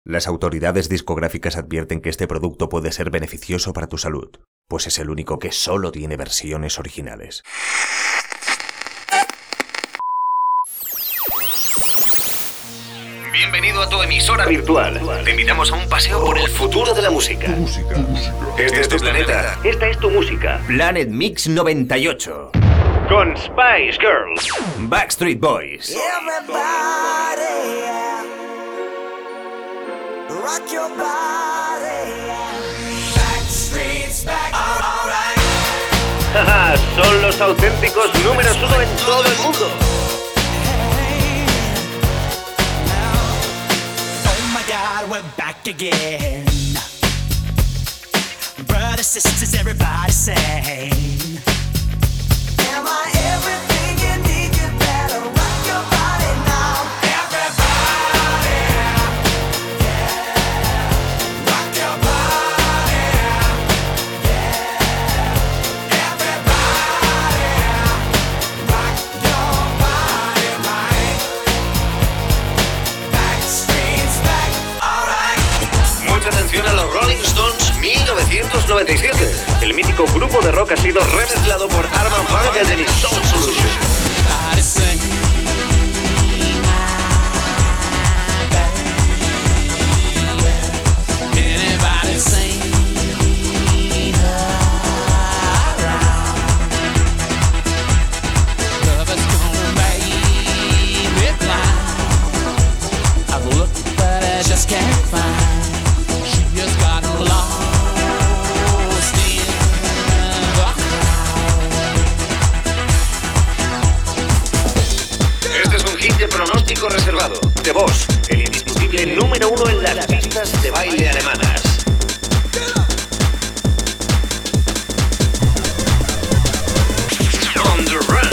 Las autoridades discográficas advierten que este producto puede ser beneficioso para tu salud, pues es el único que solo tiene versiones originales. Bienvenido a tu emisora virtual. Te invitamos a un paseo por el futuro de la música. Este es tu planeta. Esta es tu música. Planet Mix 98. Con Spice Girls, Backstreet Boys, Rock your body. Backstreet's back. All right. son los auténticos números uno en todo el mundo. Oh my God, we're back again. Brothers, sisters, everybody say. Am I everything you need? You better rock your body now. Everybody, yeah. Rock your body, yeah. Everybody, rock your body right. Backstreet's back, alright. Mucha atención a los Rolling Stones 1997. El mítico grupo de rock ha sido remezclado por Arman van Buuren y Soul Solution. Everybody sing. Anybody sing. Lovers gonna make me blind. I've looked but I just can't find. She just got lost in the crowd. Este es un hit de pronóstico reservado. The Boss, el indiscutible número uno en las pistas de baile alemanas. On the Run.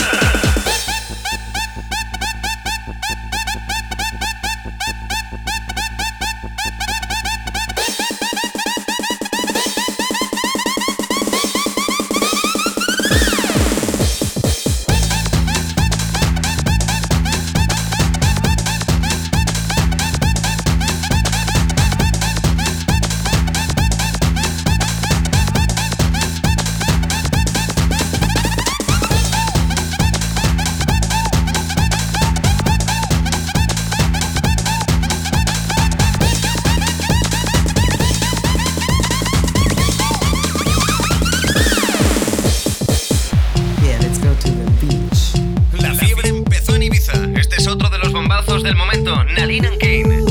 La fiebre empezó en Ibiza. Este es otro de los bombazos del momento. Nadine and Kane.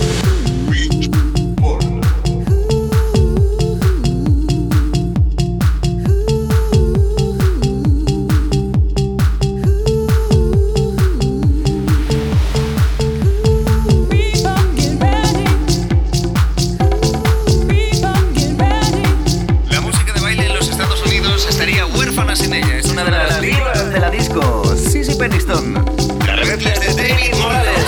La música de baile en los Estados Unidos estaría huérfana sin ella. Es una de las divas de la disco, Sissy Peniston. La remezcla es de David Morales.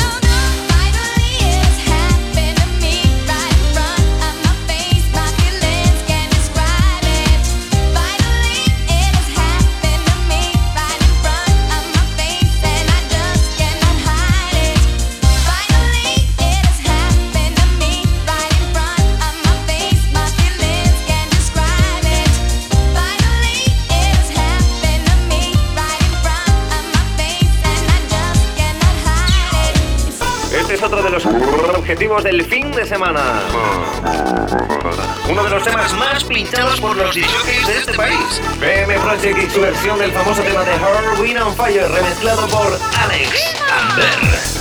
Este es otro de los objetivos del fin de semana. Uno de los temas más pinchados por los DJs de este país. PM Project y su versión del famoso tema de Her Wind on Fire, remezclado por Alex Amber.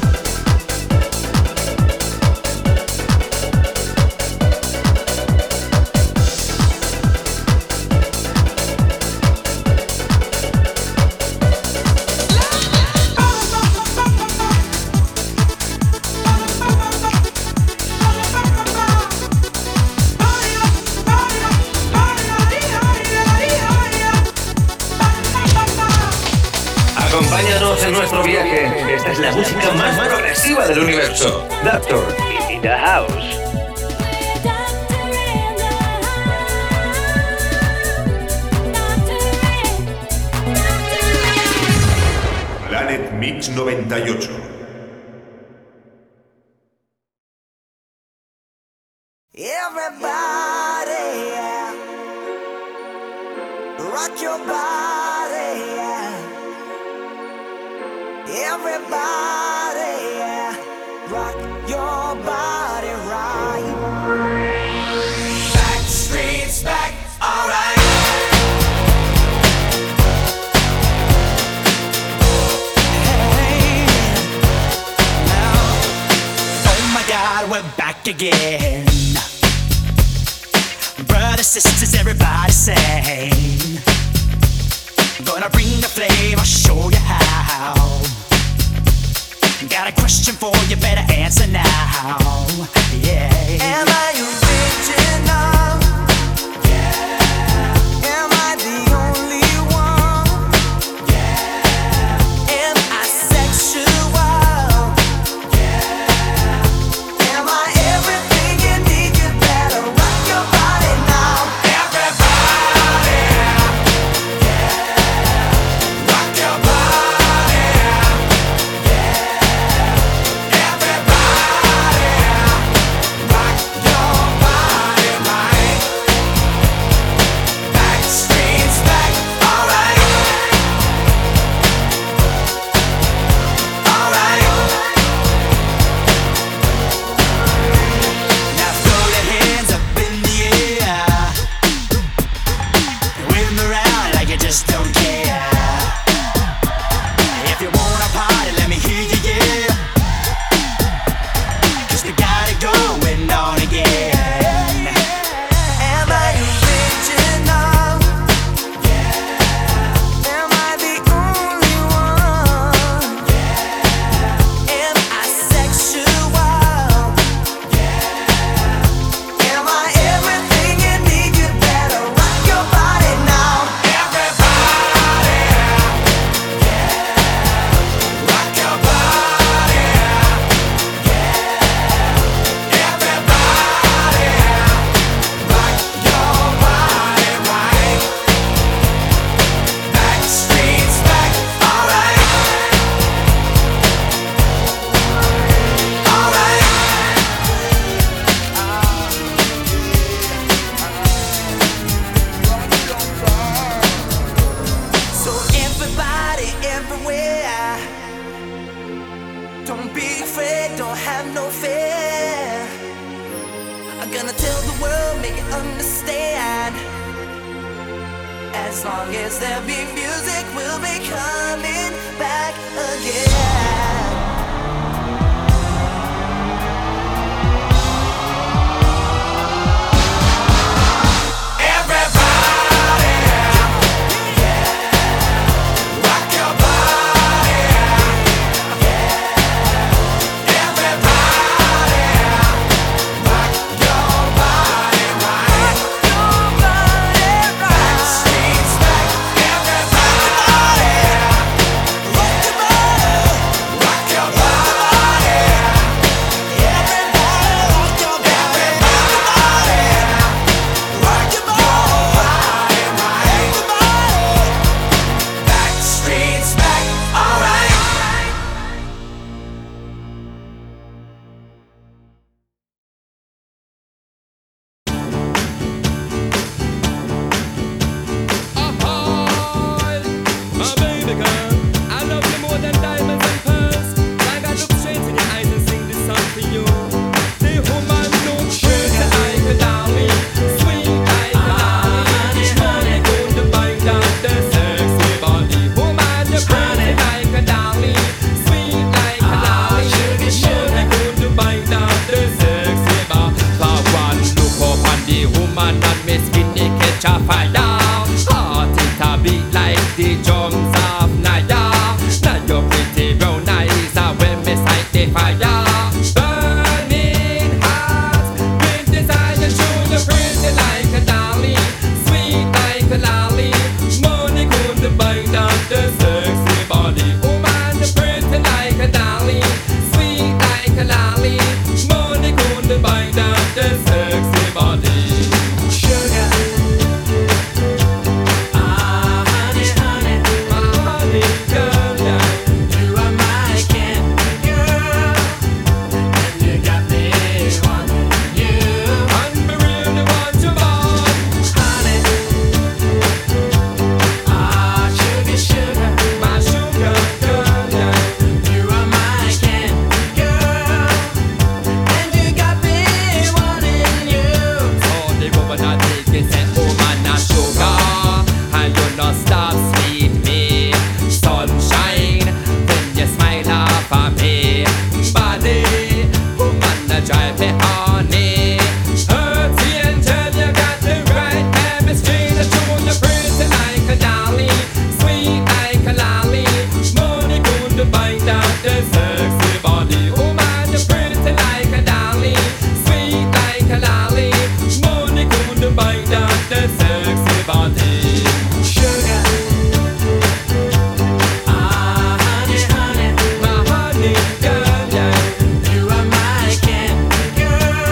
Acompáñanos en nuestro viaje. Esta es la música más progresiva del universo. Doctor in the house. Planet Mix 98. Everybody, yeah. Rock your body, yeah. Everybody, yeah. Rock your body right. Back streets back, alright. Hey, now, oh my God, we're back again. Brothers, sisters, everybody sing. Gonna bring the flame, I'll show you how. Got a question for you, better answer now. Yeah. Am I original? Yeah. Am I the only one? Yeah. Am I sexual? Yeah. Am I everything you need? You better rock your body now. Everybody, yeah. Rock your body, yeah. Everybody, rock your body right. Back streets back, alright. Alright. Now throw your hands up in the air. Wave them around like you just don't care. If you wanna party, let me hear you, yeah. 'Cause we got it going on again. Am I original? Yeah. Am I the only one? Yeah. Am I sexual? Yeah. Am I everything you need? You better rock your body now. Everybody, yeah. Rock your body, yeah. Everybody, rock your body right. Back streets back, alright. Alright. So everybody, everywhere, don't be afraid, don't have no fear. I'm gonna tell the world, make it understand. As long as there be music, we'll be coming back again. Everybody, rock your body, yeah. Everybody, rock your body right. Back streets back, everybody, rock your body. me honey. Herbsy and Jen, you got the right chemistry. The tune you're pretty like a dolly, sweet like a lolly. Money couldn't buy that the sexy body. Oh man, you're pretty like a dolly, sweet like a lolly. Money couldn't buy that the sexy body. Sugar, honey, honey, my honey girl, yeah. You are my candy girl.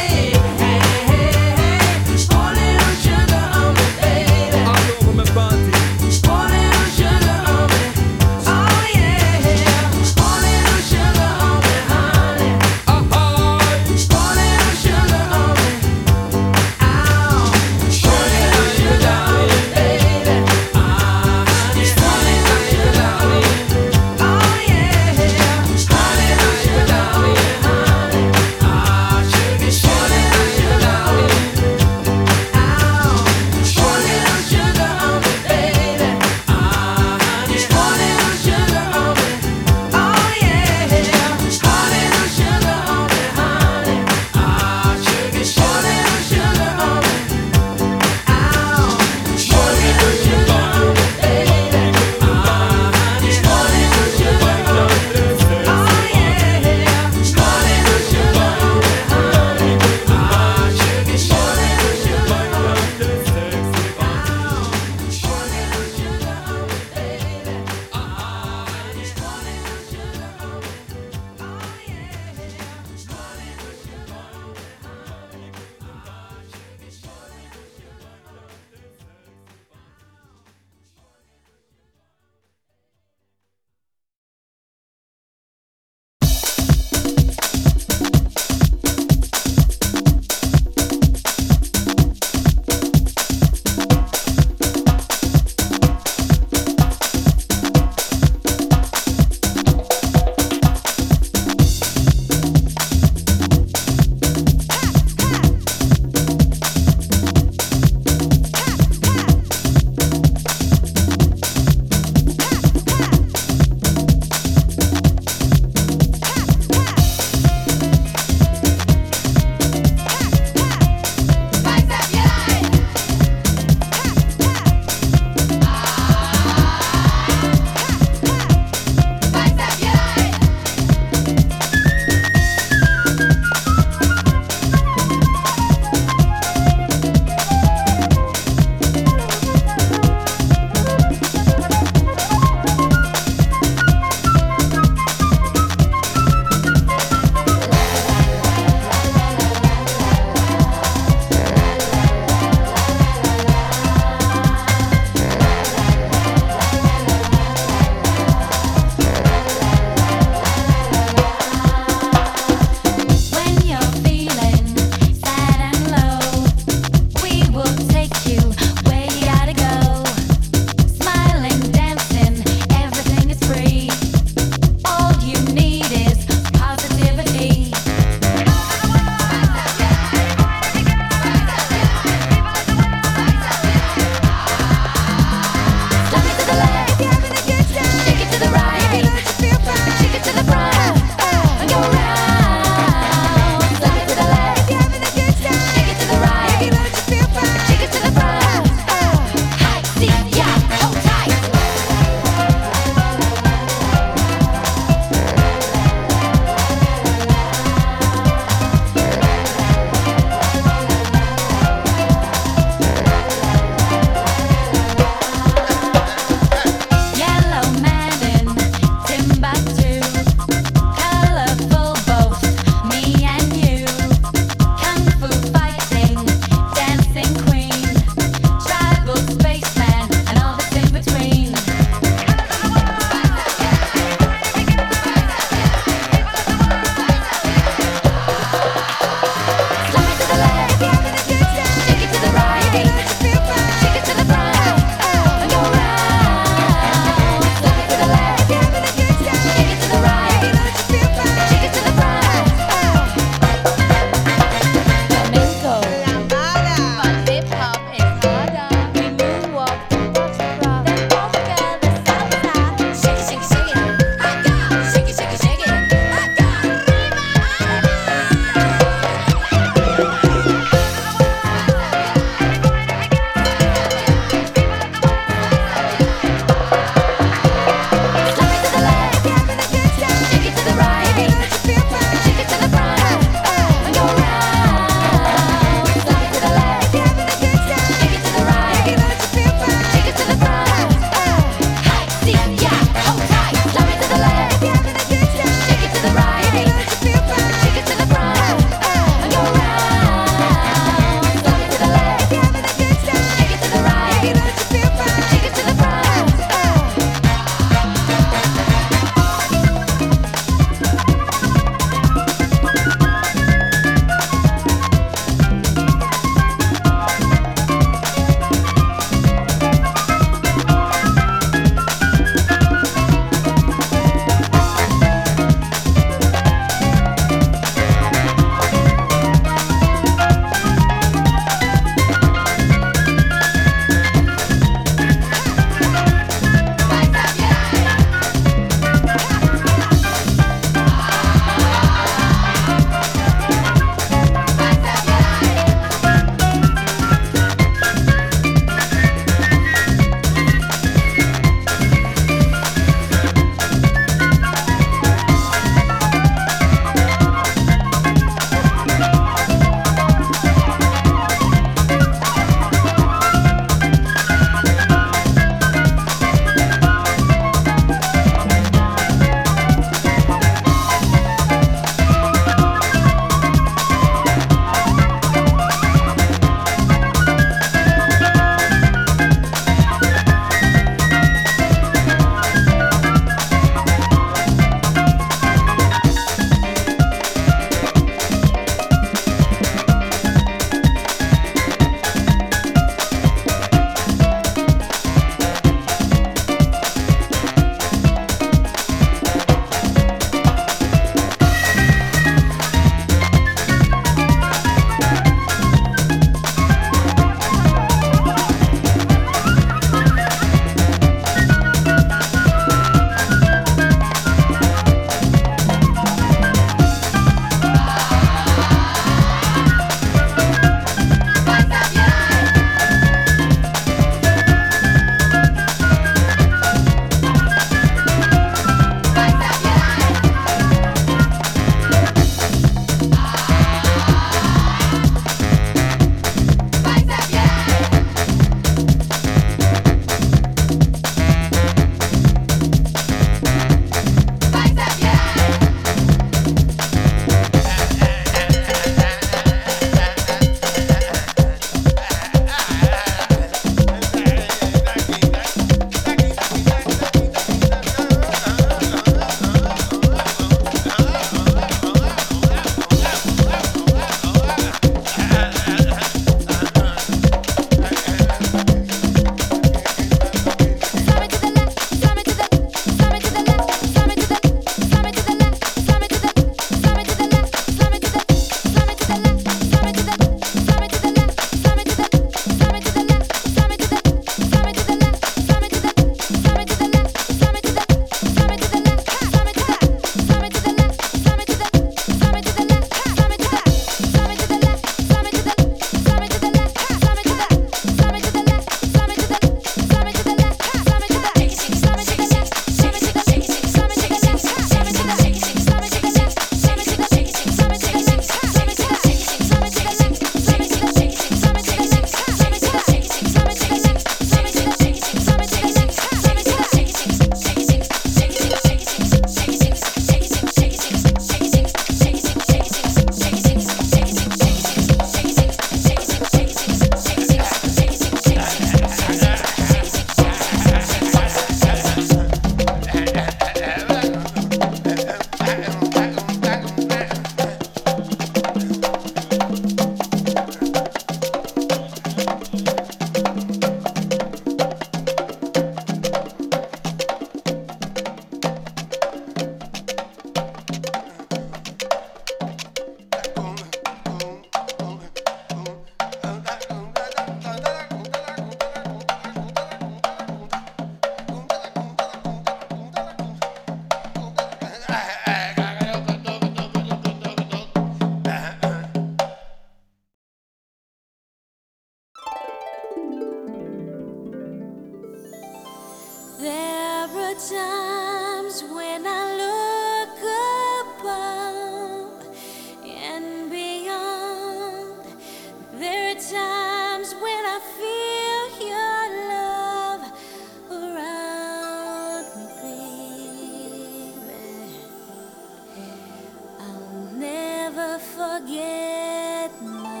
times when I look above and beyond. There are times when I feel your love around me, baby. I'll never forget my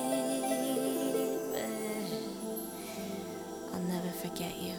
baby. I'll never forget you.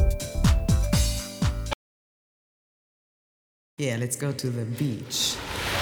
Yeah, let's go to the beach.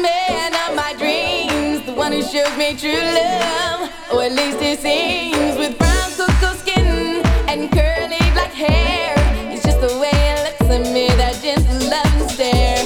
man of my dreams, the one who shows me true love, or at least it seems. With brown cocoa skin and curly black hair, it's just the way it looks at me, that gentle love and stare.